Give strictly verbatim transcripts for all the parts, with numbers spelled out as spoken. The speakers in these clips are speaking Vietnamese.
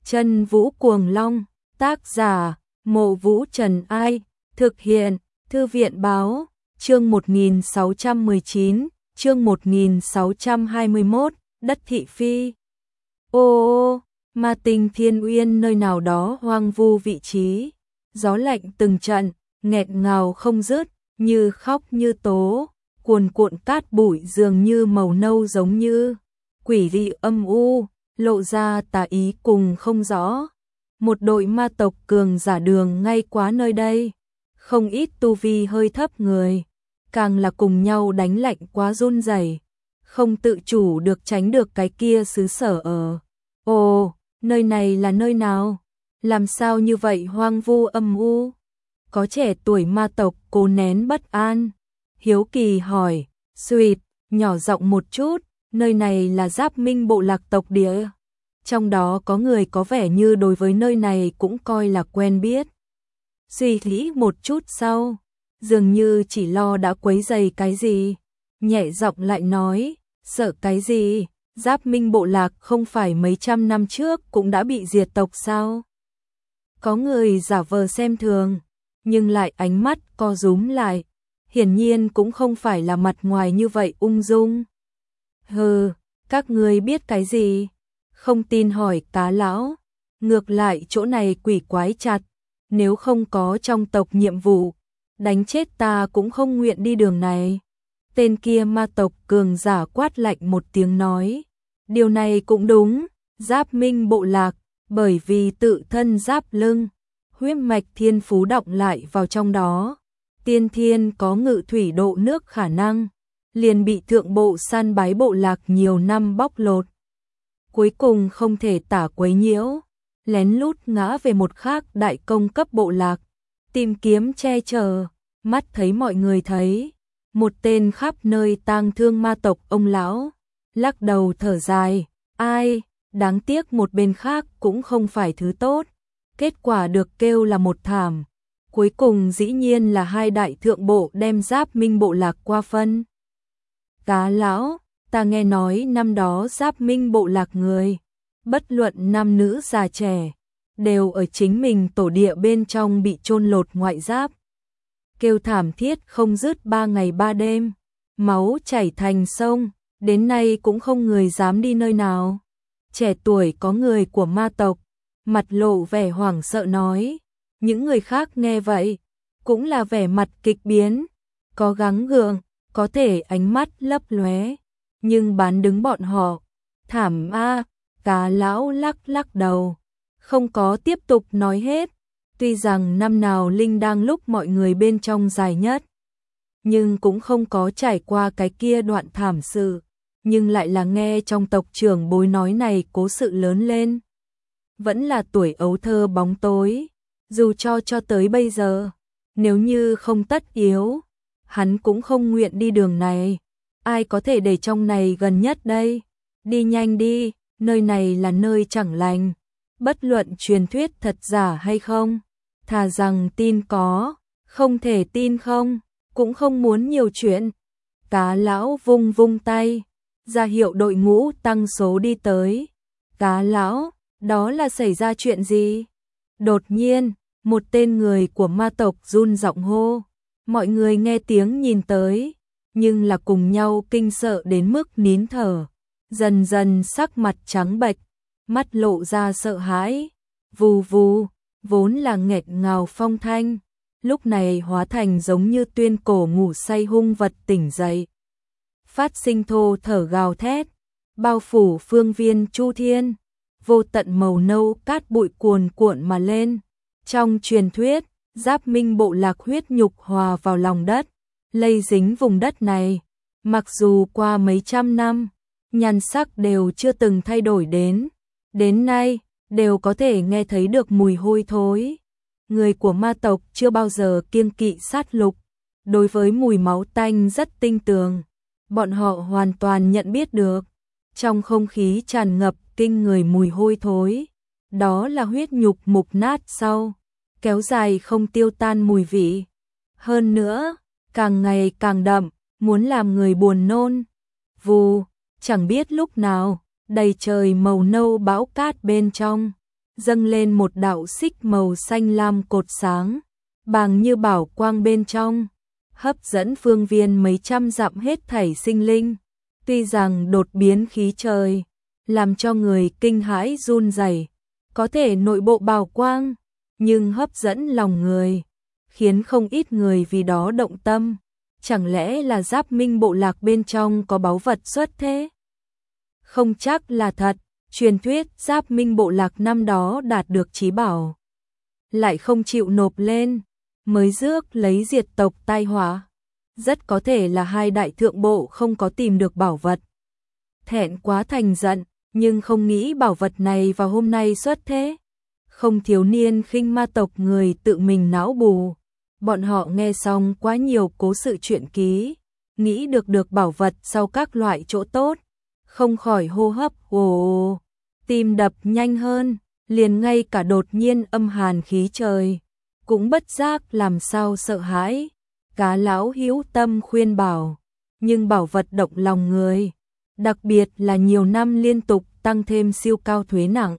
Chân Vũ Cuồng Long, tác giả, Mộ Vũ Trần Ai, thực hiện, Thư viện Báo, chương một nghìn sáu trăm mười chín, chương một nghìn sáu trăm hai mươi mốt, đất thị phi. Ô ô, Ma Tinh Thiên Uyên nơi nào đó hoang vu vị trí, gió lạnh từng trận, nghẹt ngào không dứt, như khóc như tố, cuồn cuộn cát bụi dường như màu nâu giống như quỷ dị âm u, lộ ra tà ý cùng không rõ. Một đội ma tộc cường giả đường ngay quá nơi đây, không ít tu vi hơi thấp người, càng là cùng nhau đánh lạnh quá run rẩy, không tự chủ được tránh được cái kia xứ sở ở. Ồ, nơi này là nơi nào? Làm sao như vậy hoang vu âm u? Có trẻ tuổi ma tộc cố nén bất an, hiếu kỳ hỏi, suýt, nhỏ giọng một chút, nơi này là Giáp Minh bộ lạc tộc địa. Trong đó có người có vẻ như đối với nơi này cũng coi là quen biết. Suy nghĩ một chút sau, dường như chỉ lo đã quấy rầy cái gì, nhẹ giọng lại nói, sợ cái gì, Giáp Minh bộ lạc không phải mấy trăm năm trước cũng đã bị diệt tộc sao? Có người giả vờ xem thường, nhưng lại ánh mắt co rúm lại, hiển nhiên cũng không phải là mặt ngoài như vậy ung dung. Hừ, các ngươi biết cái gì? Không tin hỏi Cá lão, ngược lại chỗ này quỷ quái chặt, nếu không có trong tộc nhiệm vụ, đánh chết ta cũng không nguyện đi đường này. Tên kia ma tộc cường giả quát lạnh một tiếng nói, điều này cũng đúng, Giáp Minh bộ lạc, bởi vì tự thân giáp lưng, huyết mạch thiên phú động lại vào trong đó, tiên thiên có ngự thủy độ nước khả năng, liền bị thượng bộ săn bái bộ lạc nhiều năm bóc lột. Cuối cùng không thể tả quấy nhiễu, lén lút ngã về một khác đại công cấp bộ lạc, tìm kiếm che chở, mắt thấy mọi người thấy, một tên khắp nơi tang thương ma tộc ông lão, lắc đầu thở dài, ai, đáng tiếc một bên khác cũng không phải thứ tốt, kết quả được kêu là một thảm, cuối cùng dĩ nhiên là hai đại thượng bộ đem Giáp Minh bộ lạc qua phân. Cá lão, ta nghe nói năm đó Giáp Minh bộ lạc người, bất luận nam nữ già trẻ, đều ở chính mình tổ địa bên trong bị chôn lột ngoại giáp. Kêu thảm thiết không dứt ba ngày ba đêm, máu chảy thành sông, đến nay cũng không người dám đi nơi nào. Trẻ tuổi có người của ma tộc, mặt lộ vẻ hoảng sợ nói, những người khác nghe vậy, cũng là vẻ mặt kịch biến, có gắng gượng, có thể ánh mắt lấp lóe, nhưng bán đứng bọn họ, thảm a. Cá lão lắc lắc đầu, không có tiếp tục nói hết, tuy rằng năm nào Linh đang lúc mọi người bên trong dài nhất, nhưng cũng không có trải qua cái kia đoạn thảm sự, nhưng lại là nghe trong tộc trưởng bối nói này cố sự lớn lên. Vẫn là tuổi ấu thơ bóng tối, dù cho cho tới bây giờ, nếu như không tất yếu, hắn cũng không nguyện đi đường này, ai có thể để trong này gần nhất đây, đi nhanh đi, nơi này là nơi chẳng lành, bất luận truyền thuyết thật giả hay không, thà rằng tin có, không thể tin không, cũng không muốn nhiều chuyện. Cá lão vung vung tay, ra hiệu đội ngũ tăng số đi tới. Cá lão, đó là xảy ra chuyện gì? Đột nhiên, một tên người của ma tộc run giọng hô, mọi người nghe tiếng nhìn tới, nhưng là cùng nhau kinh sợ đến mức nín thở, dần dần sắc mặt trắng bệch, mắt lộ ra sợ hãi, vù vù, vốn là nghẹt ngào phong thanh, lúc này hóa thành giống như tuyên cổ ngủ say hung vật tỉnh dậy. Phát sinh thô thở gào thét, bao phủ phương viên chu thiên, vô tận màu nâu cát bụi cuồn cuộn mà lên. Trong truyền thuyết, Giáp Minh bộ lạc huyết nhục hòa vào lòng đất, lây dính vùng đất này, mặc dù qua mấy trăm năm, nhan sắc đều chưa từng thay đổi đến, đến nay, đều có thể nghe thấy được mùi hôi thối. Người của ma tộc chưa bao giờ kiêng kỵ sát lục, đối với mùi máu tanh rất tinh tường, bọn họ hoàn toàn nhận biết được, trong không khí tràn ngập kinh người mùi hôi thối, đó là huyết nhục mục nát sau, kéo dài không tiêu tan mùi vị. Hơn nữa, càng ngày càng đậm, muốn làm người buồn nôn. Vù, chẳng biết lúc nào, đầy trời màu nâu bão cát bên trong, dâng lên một đạo xích màu xanh lam cột sáng, bàng như bảo quang bên trong, hấp dẫn phương viên mấy trăm dặm hết thảy sinh linh. Tuy rằng đột biến khí trời, làm cho người kinh hãi run rẩy, có thể nội bộ bảo quang, nhưng hấp dẫn lòng người, khiến không ít người vì đó động tâm. Chẳng lẽ là Giáp Minh bộ lạc bên trong có báu vật xuất thế? Không chắc là thật, truyền thuyết Giáp Minh bộ lạc năm đó đạt được chí bảo, lại không chịu nộp lên, mới rước lấy diệt tộc tai họa. Rất có thể là hai đại thượng bộ không có tìm được bảo vật, thẹn quá thành giận, nhưng không nghĩ bảo vật này vào hôm nay xuất thế. Không thiếu niên khinh ma tộc người tự mình não bù, bọn họ nghe xong quá nhiều cố sự truyện ký, nghĩ được được bảo vật sau các loại chỗ tốt, không khỏi hô hấp ồ, tim đập nhanh hơn, liền ngay cả đột nhiên âm hàn khí trời, cũng bất giác làm sao sợ hãi. Cá lão hữu tâm khuyên bảo, nhưng bảo vật động lòng người, đặc biệt là nhiều năm liên tục tăng thêm siêu cao thuế nặng.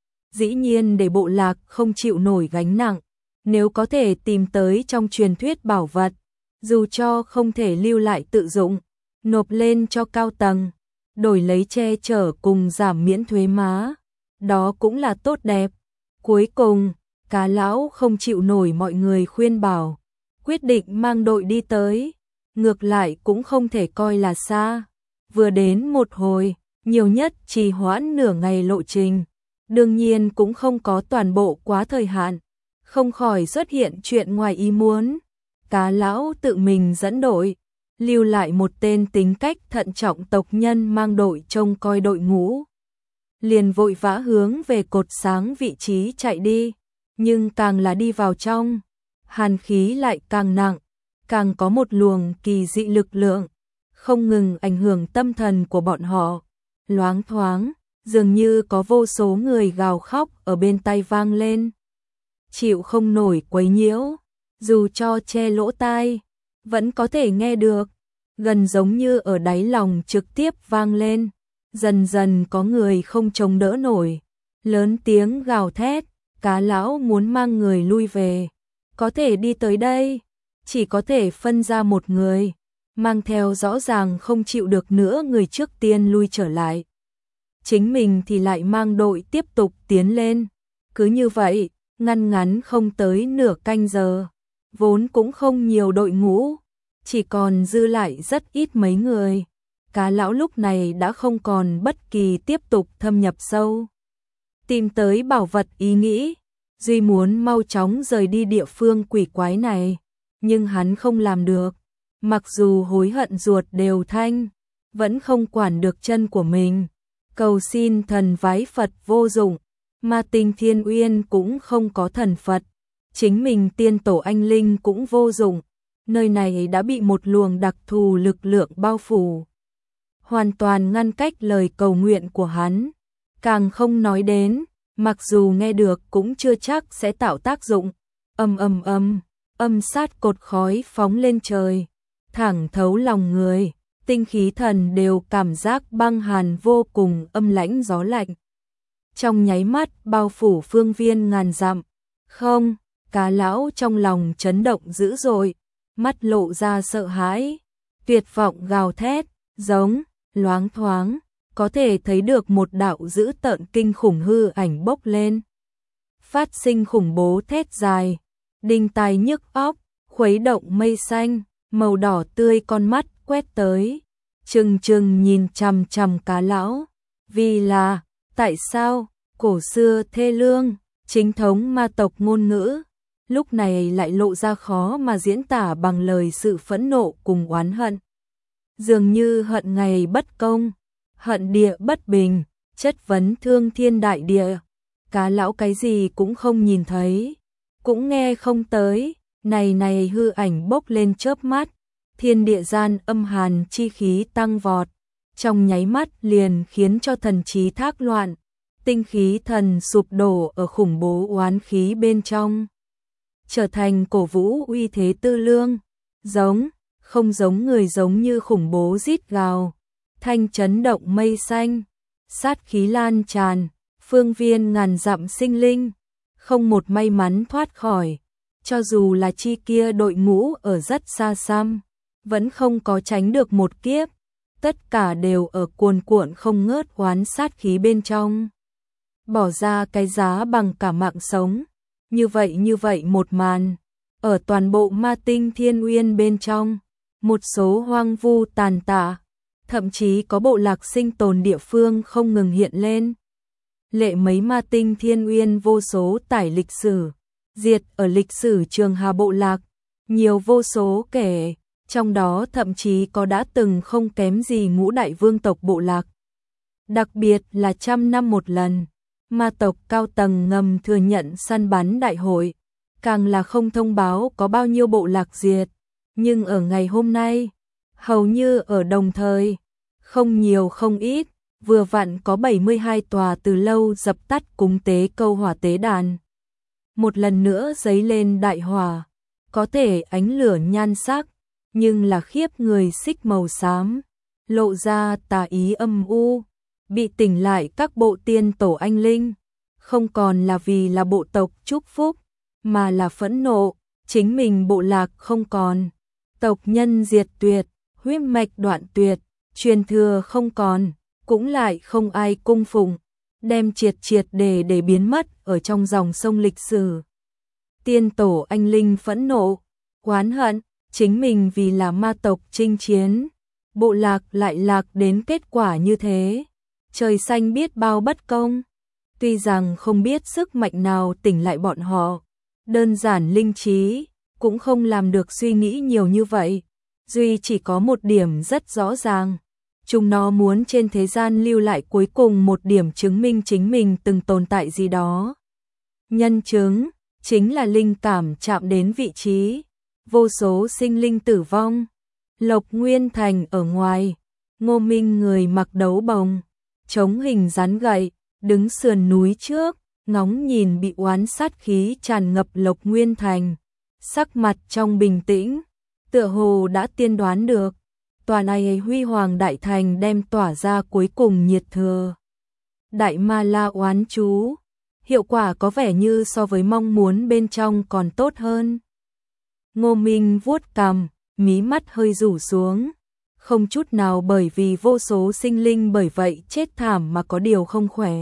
Dĩ nhiên để bộ lạc không chịu nổi gánh nặng, nếu có thể tìm tới trong truyền thuyết bảo vật, dù cho không thể lưu lại tự dụng, nộp lên cho cao tầng, đổi lấy che chở cùng giảm miễn thuế má, đó cũng là tốt đẹp. Cuối cùng, cá lão không chịu nổi mọi người khuyên bảo, quyết định mang đội đi tới, ngược lại cũng không thể coi là xa, vừa đến một hồi, nhiều nhất trì hoãn nửa ngày lộ trình, đương nhiên cũng không có toàn bộ quá thời hạn, không khỏi xuất hiện chuyện ngoài ý muốn. Cá lão tự mình dẫn đội, lưu lại một tên tính cách thận trọng tộc nhân mang đội trông coi đội ngũ, liền vội vã hướng về cột sáng vị trí chạy đi, nhưng càng là đi vào trong, hàn khí lại càng nặng, càng có một luồng kỳ dị lực lượng, không ngừng ảnh hưởng tâm thần của bọn họ. Loáng thoáng, dường như có vô số người gào khóc ở bên tai vang lên. Chịu không nổi quấy nhiễu, dù cho che lỗ tai, vẫn có thể nghe được, gần giống như ở đáy lòng trực tiếp vang lên. Dần dần có người không chống đỡ nổi, lớn tiếng gào thét, cá lão muốn mang người lui về. Có thể đi tới đây, chỉ có thể phân ra một người, mang theo rõ ràng không chịu được nữa người trước tiên lui trở lại. Chính mình thì lại mang đội tiếp tục tiến lên. Cứ như vậy, ngăn ngắn không tới nửa canh giờ, vốn cũng không nhiều đội ngũ, chỉ còn dư lại rất ít mấy người. Cá lão lúc này đã không còn bất kỳ tiếp tục thâm nhập sâu, tìm tới bảo vật ý nghĩ, duy muốn mau chóng rời đi địa phương quỷ quái này, nhưng hắn không làm được, mặc dù hối hận ruột đều thanh, vẫn không quản được chân của mình, cầu xin thần vái Phật vô dụng, mà Tình Thiên Uyên cũng không có thần Phật, chính mình tiên tổ anh linh cũng vô dụng, nơi này đã bị một luồng đặc thù lực lượng bao phủ, hoàn toàn ngăn cách lời cầu nguyện của hắn, càng không nói đến, mặc dù nghe được cũng chưa chắc sẽ tạo tác dụng. Âm âm âm, âm sát cột khói phóng lên trời, thẳng thấu lòng người, tinh khí thần đều cảm giác băng hàn vô cùng, âm lãnh gió lạnh. Trong nháy mắt bao phủ phương viên ngàn dặm. Không, cá lão trong lòng chấn động dữ dội, mắt lộ ra sợ hãi, tuyệt vọng gào thét, giống, loáng thoáng, có thể thấy được một đạo dữ tợn kinh khủng hư ảnh bốc lên. Phát sinh khủng bố thét dài, đinh tai nhức óc, khuấy động mây xanh, màu đỏ tươi con mắt quét tới, trừng trừng nhìn chằm chằm cá lão, vì là, tại sao, cổ xưa thê lương, chính thống ma tộc ngôn ngữ, lúc này lại lộ ra khó mà diễn tả bằng lời sự phẫn nộ cùng oán hận. Dường như hận ngày bất công, hận địa bất bình, chất vấn thương thiên đại địa. Cá lão cái gì cũng không nhìn thấy, cũng nghe không tới, này này hư ảnh bốc lên chớp mắt, thiên địa gian âm hàn chi khí tăng vọt, trong nháy mắt liền khiến cho thần trí thác loạn, tinh khí thần sụp đổ ở khủng bố oán khí bên trong, trở thành cổ vũ uy thế tư lương, giống, không giống người giống như khủng bố rít gào, thanh chấn động mây xanh, sát khí lan tràn, phương viên ngàn dặm sinh linh, không một may mắn thoát khỏi, cho dù là chi kia đội ngũ ở rất xa xăm, vẫn không có tránh được một kiếp, tất cả đều ở cuồn cuộn không ngớt oán sát khí bên trong. Bỏ ra cái giá bằng cả mạng sống, như vậy như vậy một màn, ở toàn bộ ma tinh thiên uyên bên trong, một số hoang vu tàn tạ, thậm chí có bộ lạc sinh tồn địa phương không ngừng hiện lên. Lệ mấy ma tinh thiên uyên vô số tải lịch sử, diệt ở lịch sử Trường Hà bộ lạc, nhiều vô số kể, trong đó thậm chí có đã từng không kém gì ngũ đại vương tộc bộ lạc. Đặc biệt là trăm năm một lần, ma tộc cao tầng ngầm thừa nhận săn bắn đại hội, càng là không thông báo có bao nhiêu bộ lạc diệt, nhưng ở ngày hôm nay, hầu như ở đồng thời, không nhiều không ít, vừa vặn có bảy mươi hai tòa từ lâu dập tắt cúng tế câu hỏa tế đàn. Một lần nữa giấy lên đại hỏa, có thể ánh lửa nhan sắc, nhưng là khiếp người xích màu xám, lộ ra tà ý âm u, bị tỉnh lại các bộ tiên tổ anh linh, không còn là vì là bộ tộc chúc phúc, mà là phẫn nộ, chính mình bộ lạc không còn, tộc nhân diệt tuyệt, huyết mạch đoạn tuyệt, truyền thừa không còn, cũng lại không ai cung phụng, đem triệt triệt để để biến mất ở trong dòng sông lịch sử. Tiên tổ anh linh phẫn nộ, oán hận, chính mình vì là ma tộc chinh chiến, bộ lạc lại lạc đến kết quả như thế, trời xanh biết bao bất công. Tuy rằng không biết sức mạnh nào tỉnh lại bọn họ, đơn giản linh trí, cũng không làm được suy nghĩ nhiều như vậy, duy chỉ có một điểm rất rõ ràng. Chúng nó muốn trên thế gian lưu lại cuối cùng một điểm chứng minh chính mình từng tồn tại gì đó. Nhân chứng, chính là linh cảm chạm đến vị trí, vô số sinh linh tử vong. Lộc Nguyên Thành ở ngoài, Ngô Minh người mặc đấu bồng, chống hình rắn gậy, đứng sườn núi trước, ngóng nhìn bị oán sát khí tràn ngập Lộc Nguyên Thành, sắc mặt trong bình tĩnh, tựa hồ đã tiên đoán được. Tòa này huy hoàng đại thành đem tỏa ra cuối cùng nhiệt thừa. Đại ma la oán chú, hiệu quả có vẻ như so với mong muốn bên trong còn tốt hơn. Ngô Minh vuốt cằm, mí mắt hơi rủ xuống, không chút nào bởi vì vô số sinh linh bởi vậy chết thảm mà có điều không khỏe.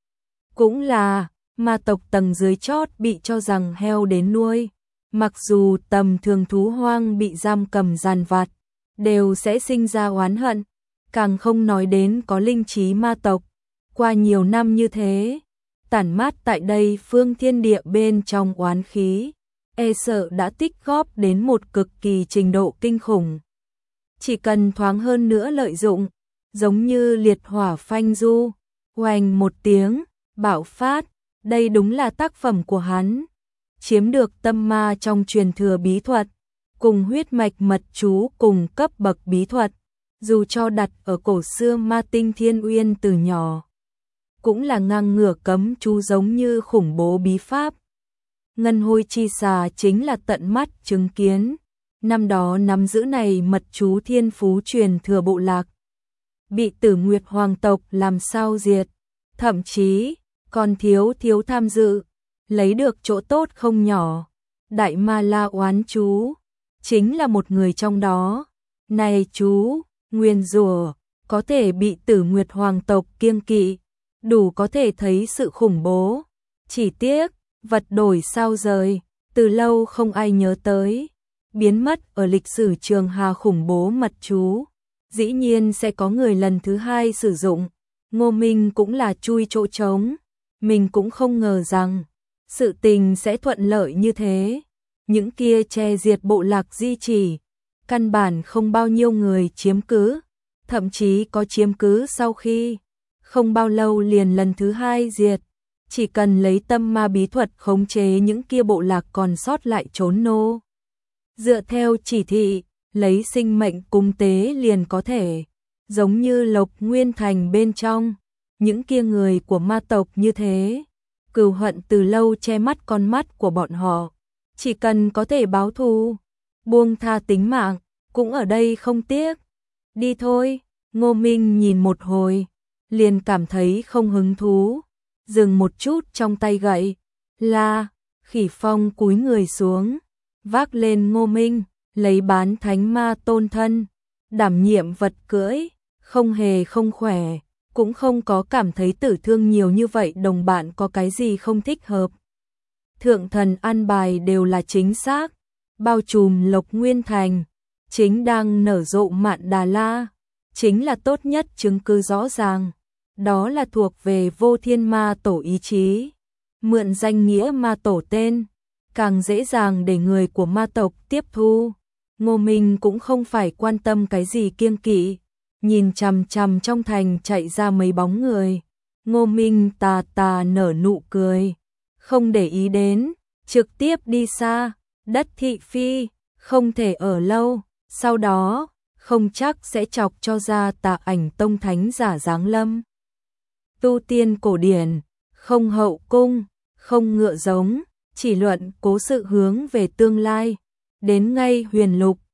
Cũng là, ma tộc tầng dưới chót bị cho rằng heo đến nuôi, mặc dù tầm thường thú hoang bị giam cầm giàn vặt, đều sẽ sinh ra oán hận, càng không nói đến có linh trí ma tộc. Qua nhiều năm như thế, tản mát tại đây phương thiên địa bên trong oán khí, e sợ đã tích góp đến một cực kỳ trình độ kinh khủng. Chỉ cần thoáng hơn nữa lợi dụng, giống như liệt hỏa phanh du, oanh một tiếng, bạo phát, đây đúng là tác phẩm của hắn. Chiếm được tâm ma trong truyền thừa bí thuật, cùng huyết mạch mật chú cùng cấp bậc bí thuật, dù cho đặt ở cổ xưa ma tinh thiên uyên từ nhỏ, cũng là ngang ngửa cấm chú giống như khủng bố bí pháp. Ngân hôi chi xà chính là tận mắt chứng kiến, năm đó nắm giữ này mật chú thiên phú truyền thừa bộ lạc, bị Tử Nguyệt hoàng tộc làm sao diệt, thậm chí còn thiếu thiếu tham dự, lấy được chỗ tốt không nhỏ. Đại ma la oán chú chính là một người trong đó. Này chú, nguyên rủa có thể bị Tử Nguyệt hoàng tộc kiêng kỵ, đủ có thể thấy sự khủng bố. Chỉ tiếc, vật đổi sao rời, từ lâu không ai nhớ tới, biến mất ở lịch sử Trường Hà khủng bố mật chú. Dĩ nhiên sẽ có người lần thứ hai sử dụng. Ngô Minh cũng là chui chỗ trống, mình cũng không ngờ rằng sự tình sẽ thuận lợi như thế. Những kia che diệt bộ lạc di chỉ, căn bản không bao nhiêu người chiếm cứ, thậm chí có chiếm cứ sau khi không bao lâu liền lần thứ hai diệt. Chỉ cần lấy tâm ma bí thuật khống chế những kia bộ lạc còn sót lại trốn nô. Dựa theo chỉ thị, lấy sinh mệnh cúng tế liền có thể, giống như Lộc Nguyên Thành bên trong, những kia người của ma tộc như thế. Cừu hận từ lâu che mắt con mắt của bọn họ, chỉ cần có thể báo thù, buông tha tính mạng, cũng ở đây không tiếc. Đi thôi, Ngô Minh nhìn một hồi, liền cảm thấy không hứng thú. dừng một chút trong tay gậy, la, Khỉ Phong cúi người xuống, vác lên Ngô Minh, lấy bán thánh ma tôn thân, đảm nhiệm vật cưỡi, không hề không khỏe, cũng không có cảm thấy tử thương nhiều như vậy, đồng bạn có cái gì không thích hợp. Thượng thần an bài đều là chính xác, bao trùm Lộc Nguyên Thành, chính đang nở rộ Mạn Đà La, chính là tốt nhất chứng cứ rõ ràng, đó là thuộc về Vô Thiên Ma Tổ ý chí. Mượn danh nghĩa ma tổ tên, càng dễ dàng để người của ma tộc tiếp thu. Ngô Minh cũng không phải quan tâm cái gì kiêng kỵ, nhìn chằm chằm trong thành chạy ra mấy bóng người. Ngô Minh tà tà nở nụ cười, không để ý đến, trực tiếp đi xa, đất thị phi, không thể ở lâu, sau đó, không chắc sẽ chọc cho ra Tà Ảnh Tông thánh giả giáng lâm. Tu tiên cổ điển, không hậu cung, không ngựa giống, chỉ luận cố sự hướng về tương lai, đến ngay huyền lục,